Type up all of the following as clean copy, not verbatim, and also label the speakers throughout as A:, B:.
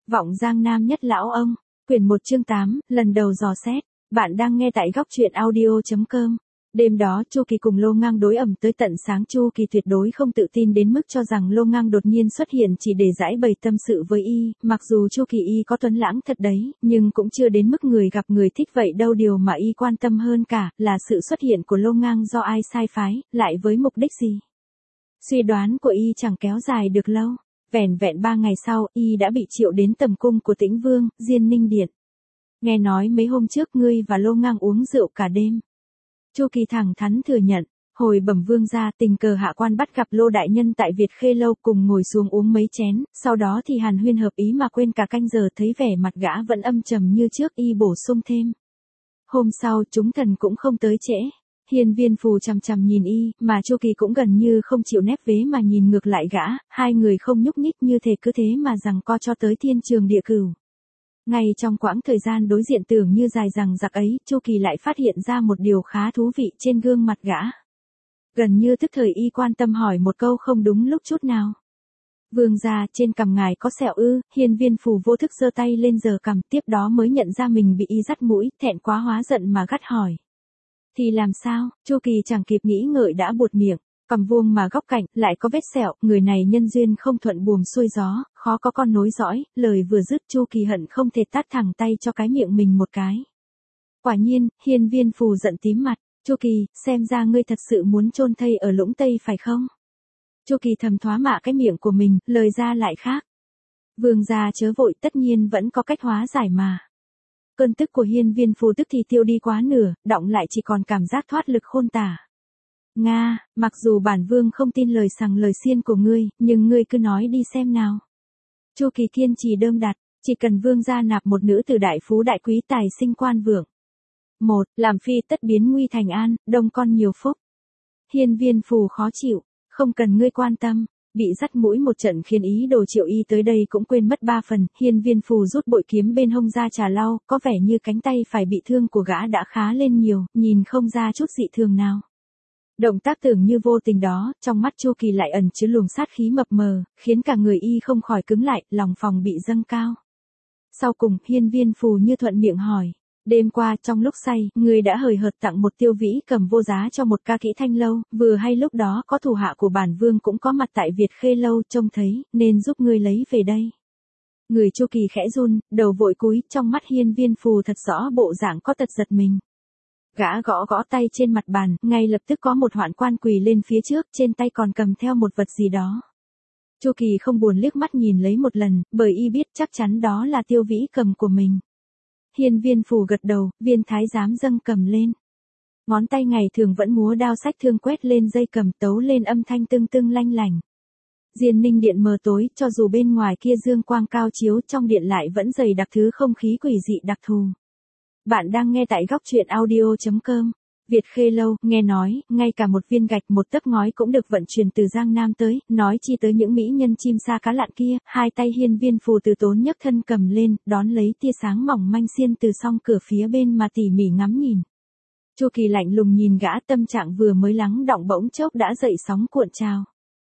A: Vọng Giang Nam nhất lão ông, quyển 1 chương 8, lần đầu dò xét. Bạn đang nghe tại góc truyện audio.com. Đêm đó Chu Kỳ cùng Lô Ngang đối ẩm tới tận sáng. Chu Kỳ tuyệt đối không tự tin đến mức cho rằng Lô Ngang đột nhiên xuất hiện chỉ để giải bày tâm sự với y, mặc dù Chu Kỳ y có tuấn lãng thật đấy, nhưng cũng chưa đến mức người gặp người thích vậy đâu. Điều mà y quan tâm hơn cả là sự xuất hiện của Lô Ngang do ai sai phái, lại với mục đích gì. Suy đoán của y chẳng kéo dài được lâu. Vẻn vẹn 3 ngày sau, y đã bị triệu đến tầm cung của Tĩnh Vương, Diên Ninh Điện. Nghe nói mấy hôm trước ngươi và Lô Ngang uống rượu cả đêm. Chu Kỳ thẳng thắn thừa nhận, hồi bẩm vương gia tình cờ hạ quan bắt gặp Lô đại nhân tại Việt Khê lâu cùng ngồi xuống uống mấy chén, sau đó thì hàn huyên hợp ý mà quên cả canh giờ. Thấy vẻ mặt gã vẫn âm trầm như trước, y bổ sung thêm. Hôm sau chúng thần cũng không tới trễ. Hiên Viên Phù chằm chằm nhìn y, mà Chu Kỳ cũng gần như không chịu nép vế mà nhìn ngược lại gã, hai người không nhúc nhích như thể cứ thế mà giằng co cho tới thiên trường địa cửu. Ngay trong quãng thời gian đối diện tưởng như dài dằng dặc ấy, Chu Kỳ lại phát hiện ra một điều khá thú vị trên gương mặt gã. Gần như tức thời y quan tâm hỏi một câu không đúng lúc chút nào. Vương gia, trên cằm ngài có sẹo ư? Hiên Viên Phù vô thức giơ tay lên giở cằm, tiếp đó mới nhận ra mình bị y dắt mũi, thẹn quá hóa giận mà gắt hỏi. Thì làm sao? Chu Kỳ chẳng kịp nghĩ ngợi đã buột miệng, cằm vuông mà góc cạnh lại có vết sẹo, người này nhân duyên không thuận buồm xuôi gió, khó có con nối dõi. Lời vừa dứt Chu Kỳ hận không thể tát thẳng tay cho cái miệng mình một cái. Quả nhiên, Hiên Viên Phù giận tím mặt. Chu Kỳ, xem ra ngươi thật sự muốn chôn thây ở Lũng Tây phải không? Chu Kỳ thầm thoá mạ cái miệng của mình, lời ra lại khác. Vương gia chớ vội, tất nhiên vẫn có cách hóa giải mà. Cơn tức của Hiên Viên Phù tức thì tiêu đi quá nửa, đọng lại chỉ còn cảm giác thoát lực khôn tả. Nga, mặc dù bản vương không tin lời sằng lời xiên của ngươi, nhưng ngươi cứ nói đi xem nào. Chu Kỳ kiên trì đơm đặt, chỉ cần vương gia nạp một nữ từ đại phú đại quý tài sinh quan vượng. 1. Làm phi tất biến nguy thành an, đông con nhiều phúc. Hiên Viên Phù khó chịu, không cần ngươi quan tâm. Bị dắt mũi một trận khiến ý đồ triệu y tới đây cũng quên mất 3 phần. Hiên Viên Phù rút bội kiếm bên hông ra trà lau, có vẻ như cánh tay phải bị thương của gã đã khá lên nhiều, nhìn không ra chút dị thường nào. Động tác tưởng như vô tình đó, trong mắt Chu Kỳ lại ẩn chứa luồng sát khí mập mờ, khiến cả người y không khỏi cứng lại, lòng phòng bị dâng cao. Sau cùng, Hiên Viên Phù như thuận miệng hỏi. Đêm qua trong lúc say, ngươi đã hời hợt tặng một tiêu vĩ cầm vô giá cho một ca kỹ thanh lâu, vừa hay lúc đó có thủ hạ của bản vương cũng có mặt tại Việt Khê lâu trông thấy, nên giúp ngươi lấy về đây. Người Chu Kỳ khẽ run, đầu vội cúi, trong mắt Hiên Viên Phù thật rõ bộ dạng có tật giật mình. Gã gõ gõ tay trên mặt bàn, ngay lập tức có một hoạn quan quỳ lên phía trước, trên tay còn cầm theo một vật gì đó. Chu Kỳ không buồn liếc mắt nhìn lấy một lần, bởi y biết chắc chắn đó là tiêu vĩ cầm của mình. Hiên Viên Phù gật đầu, viên thái giám dâng cầm lên. Ngón tay ngày thường vẫn múa đao sách thương quét lên dây cầm, tấu lên âm thanh tưng tưng lanh lảnh. Diên Ninh Điện mờ tối, cho dù bên ngoài kia dương quang cao chiếu, trong điện lại vẫn dày đặc thứ không khí quỷ dị đặc thù. Bạn đang nghe tại góc truyện audio.com. Việt Khê lâu, nghe nói, ngay cả một viên gạch một tấc ngói cũng được vận chuyển từ Giang Nam tới, nói chi tới những mỹ nhân chim sa cá lặn kia. Hai tay Hiên Viên Phù từ tốn nhấc thân cầm lên, đón lấy tia sáng mỏng manh xiên từ song cửa phía bên mà tỉ mỉ ngắm nhìn. Chu Kỳ lạnh lùng nhìn gã, tâm trạng vừa mới lắng đọng bỗng chốc đã dậy sóng cuộn trào.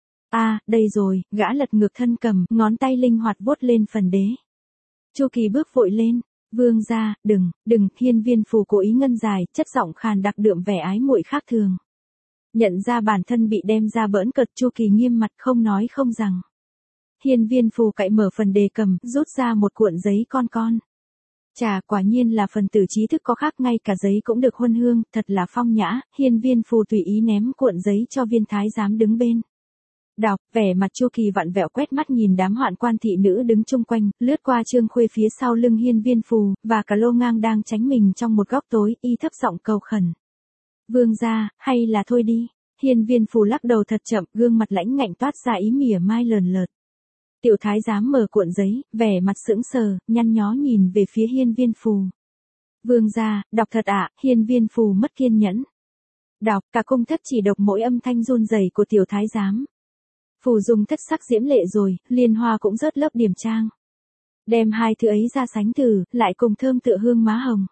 A: Đây rồi, gã lật ngược thân cầm, ngón tay linh hoạt vuốt lên phần đế. Chu Kỳ bước vội lên. Vương gia, đừng, Hiên Viên Phù cố ý ngân dài, chất giọng khàn đặc đượm vẻ ái muội khác thường. Nhận ra bản thân bị đem ra bỡn cợt, Chu Kỳ nghiêm mặt không nói không rằng. Hiên Viên Phù cạy mở phần đề cầm, rút ra một cuộn giấy con. Chà, quả nhiên là phần tử trí thức có khác, ngay cả giấy cũng được huân hương, thật là phong nhã. Hiên Viên Phù tùy ý ném cuộn giấy cho viên thái giám đứng bên. Đọc, vẻ mặt Chu Kỳ vặn vẹo quét mắt nhìn đám hoạn quan thị nữ đứng chung quanh, lướt qua Trương Khuê phía sau lưng Hiên Viên Phù, và cả Lô Ngang đang tránh mình trong một góc tối, y thấp giọng cầu khẩn. Vương gia, hay là thôi đi. Hiên Viên Phù lắc đầu thật chậm, gương mặt lãnh ngạnh toát ra ý mỉa mai lờn lợt. Tiểu thái giám mở cuộn giấy, vẻ mặt sững sờ, nhăn nhó nhìn về phía Hiên Viên Phù. Vương gia, đọc thật ạ. Hiên Viên Phù mất kiên nhẫn. Đọc, cả cung thất chỉ đọc mỗi âm thanh run rẩy của tiểu thái giám. Phù Dung thất sắc diễm lệ rồi, liên hoa cũng rớt lớp điểm trang. Đem hai thứ ấy ra sánh thử, lại cùng thơm tựa hương má hồng.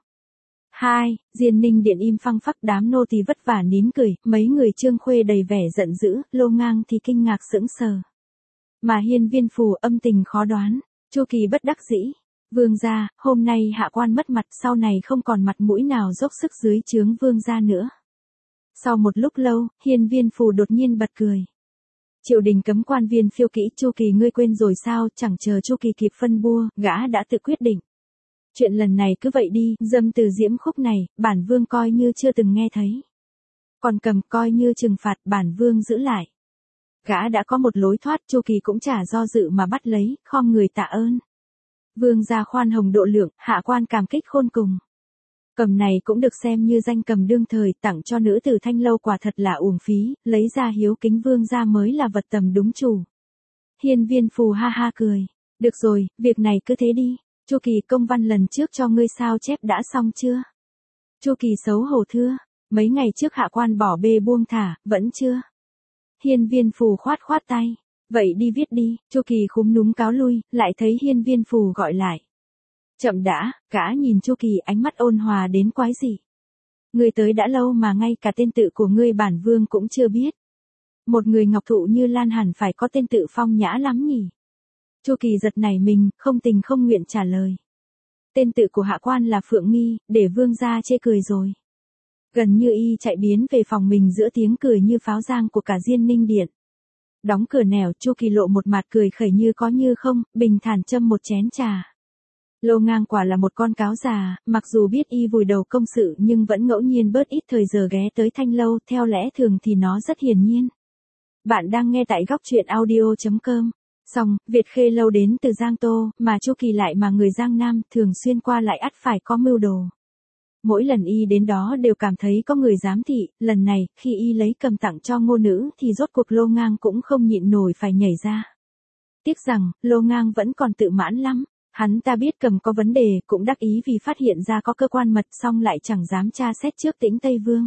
A: 2. Diên Ninh Điện im phăng phắc, đám nô tỳ vất vả nín cười, mấy người Trương Khuê đầy vẻ giận dữ, Lô Ngang thì kinh ngạc sững sờ. Mà Hiên Viên Phù âm tình khó đoán, Chu Kỳ bất đắc dĩ. Vương gia, hôm nay hạ quan mất mặt, sau này không còn mặt mũi nào dốc sức dưới trướng vương gia nữa. Sau một lúc lâu, Hiên Viên Phù đột nhiên bật cười. Triều đình cấm quan viên phiêu kỹ, Chu Kỳ ngươi quên rồi sao? Chẳng chờ Chu Kỳ kịp phân bua, gã đã tự quyết định. Chuyện lần này cứ vậy đi, dâm từ diễm khúc này, bản vương coi như chưa từng nghe thấy. Còn cầm coi như trừng phạt, bản vương giữ lại. Gã đã có một lối thoát, Chu Kỳ cũng chả do dự mà bắt lấy, khom người tạ ơn. Vương gia khoan hồng độ lượng, hạ quan cảm kích khôn cùng. Cầm này cũng được xem như danh cầm đương thời, tặng cho nữ tử Thanh Lâu quả thật là uổng phí, lấy ra hiếu kính vương gia mới là vật tầm đúng chủ. Hiên Viên Phù ha ha cười. Được rồi, việc này cứ thế đi. Chu Kỳ, công văn lần trước cho ngươi sao chép đã xong chưa? Chu Kỳ xấu hổ thưa. Mấy ngày trước hạ quan bỏ bê buông thả, vẫn chưa. Hiên Viên Phù khoát khoát tay. Vậy đi viết đi. Chu Kỳ khúm núm cáo lui, lại thấy Hiên Viên Phù gọi lại. Chậm đã, gã nhìn Chu Kỳ ánh mắt ôn hòa đến quái dị. Ngươi tới đã lâu mà ngay cả tên tự của ngươi bản vương cũng chưa biết. Một người ngọc thụ như Lan hẳn phải có tên tự phong nhã lắm nhỉ. Chu Kỳ giật nảy mình, không tình không nguyện trả lời. Tên tự của hạ quan là Phượng Nghi, để vương gia chê cười rồi. Gần như y chạy biến về phòng mình giữa tiếng cười như pháo giang của cả Diên Ninh Điện. Đóng cửa nẻo, Chu Kỳ lộ một mặt cười khẩy như có như không, bình thản châm một chén trà. Lô Ngang quả là một con cáo già, mặc dù biết y vùi đầu công sự nhưng vẫn ngẫu nhiên bớt ít thời giờ ghé tới Thanh Lâu, theo lẽ thường thì nó rất hiển nhiên. Bạn đang nghe tại góc truyện audio.com. Xong, Việt Khê Lâu đến từ Giang Tô, mà Chu Kỳ lại mà người Giang Nam, thường xuyên qua lại ắt phải có mưu đồ. Mỗi lần y đến đó đều cảm thấy có người giám thị, lần này, khi y lấy cầm tặng cho Ngô Nữ thì rốt cuộc Lô Ngang cũng không nhịn nổi phải nhảy ra. Tiếc rằng, Lô Ngang vẫn còn tự mãn lắm. Hắn ta biết cầm có vấn đề, cũng đắc ý vì phát hiện ra có cơ quan mật, xong lại chẳng dám tra xét trước Tĩnh Tây Vương.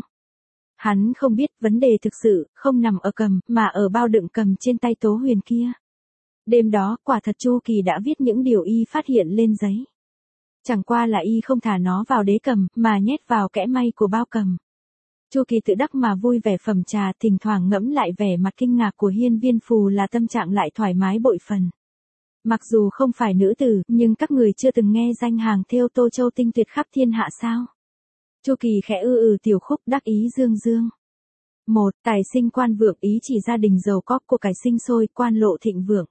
A: Hắn không biết vấn đề thực sự không nằm ở cầm, mà ở bao đựng cầm trên tay Tố Huyền kia. Đêm đó, quả thật Chu Kỳ đã viết những điều y phát hiện lên giấy. Chẳng qua là y không thả nó vào đế cầm, mà nhét vào kẽ may của bao cầm. Chu Kỳ tự đắc mà vui vẻ phẩm trà, thỉnh thoảng ngẫm lại vẻ mặt kinh ngạc của Hiên Viên Phù là tâm trạng lại thoải mái bội phần. Mặc dù không phải nữ tử, nhưng các người chưa từng nghe danh hàng thêu Tô Châu tinh tuyệt khắp thiên hạ sao? Chu Kỳ khẽ tiểu khúc đắc ý dương dương. 1. Tài sinh quan vượng, ý chỉ gia đình giàu có, của cải sinh sôi, quan lộ thịnh vượng.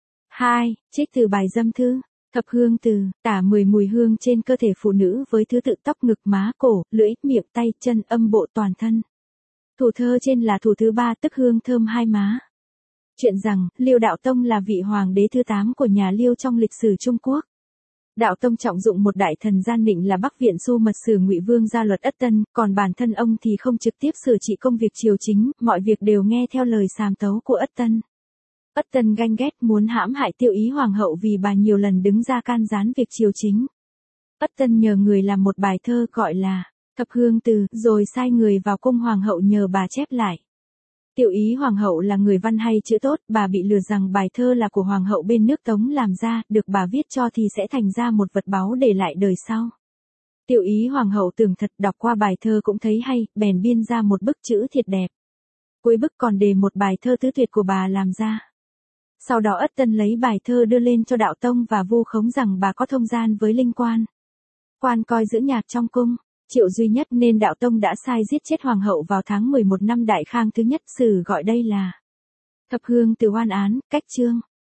A: 2. Trích từ bài dâm thư. Thập hương từ, tả 10 mùi hương trên cơ thể phụ nữ với thứ tự tóc, ngực, má, cổ, lưỡi, miệng, tay, chân, âm bộ toàn thân. Thủ thơ trên là thủ thứ 3, tức hương thơm hai má. Chuyện rằng, Liêu Đạo Tông là vị hoàng đế thứ 8 của nhà Liêu trong lịch sử Trung Quốc. Đạo Tông trọng dụng một đại thần gian nịnh là Bắc Viện Xu mật sử Ngụy Vương ra luật Ất Tân, còn bản thân ông thì không trực tiếp xử trị công việc triều chính, mọi việc đều nghe theo lời sàm tấu của Ất Tân. Ất Tân ganh ghét muốn hãm hại Tiêu Ý hoàng hậu vì bà nhiều lần đứng ra can gián việc triều chính. Ất Tân nhờ người làm một bài thơ gọi là Thập Hương Từ, rồi sai người vào cung hoàng hậu nhờ bà chép lại. Tiêu Ý hoàng hậu là người văn hay chữ tốt, bà bị lừa rằng bài thơ là của hoàng hậu bên nước Tống làm ra, được bà viết cho thì sẽ thành ra một vật báu để lại đời sau. Tiêu Ý hoàng hậu tưởng thật, đọc qua bài thơ cũng thấy hay, bèn biên ra một bức chữ thiệt đẹp. Cuối bức còn đề một bài thơ tứ tuyệt của bà làm ra. Sau đó Ất Tân lấy bài thơ đưa lên cho Đạo Tông và vu khống rằng bà có thông gian với linh quan. Quan coi giữ nhạc trong cung, Triệu duy nhất, nên Đạo Tông đã sai giết chết hoàng hậu vào tháng 11 năm Đại Khang thứ nhất, sử gọi đây là Thập Hương Từ oan án, cách chương.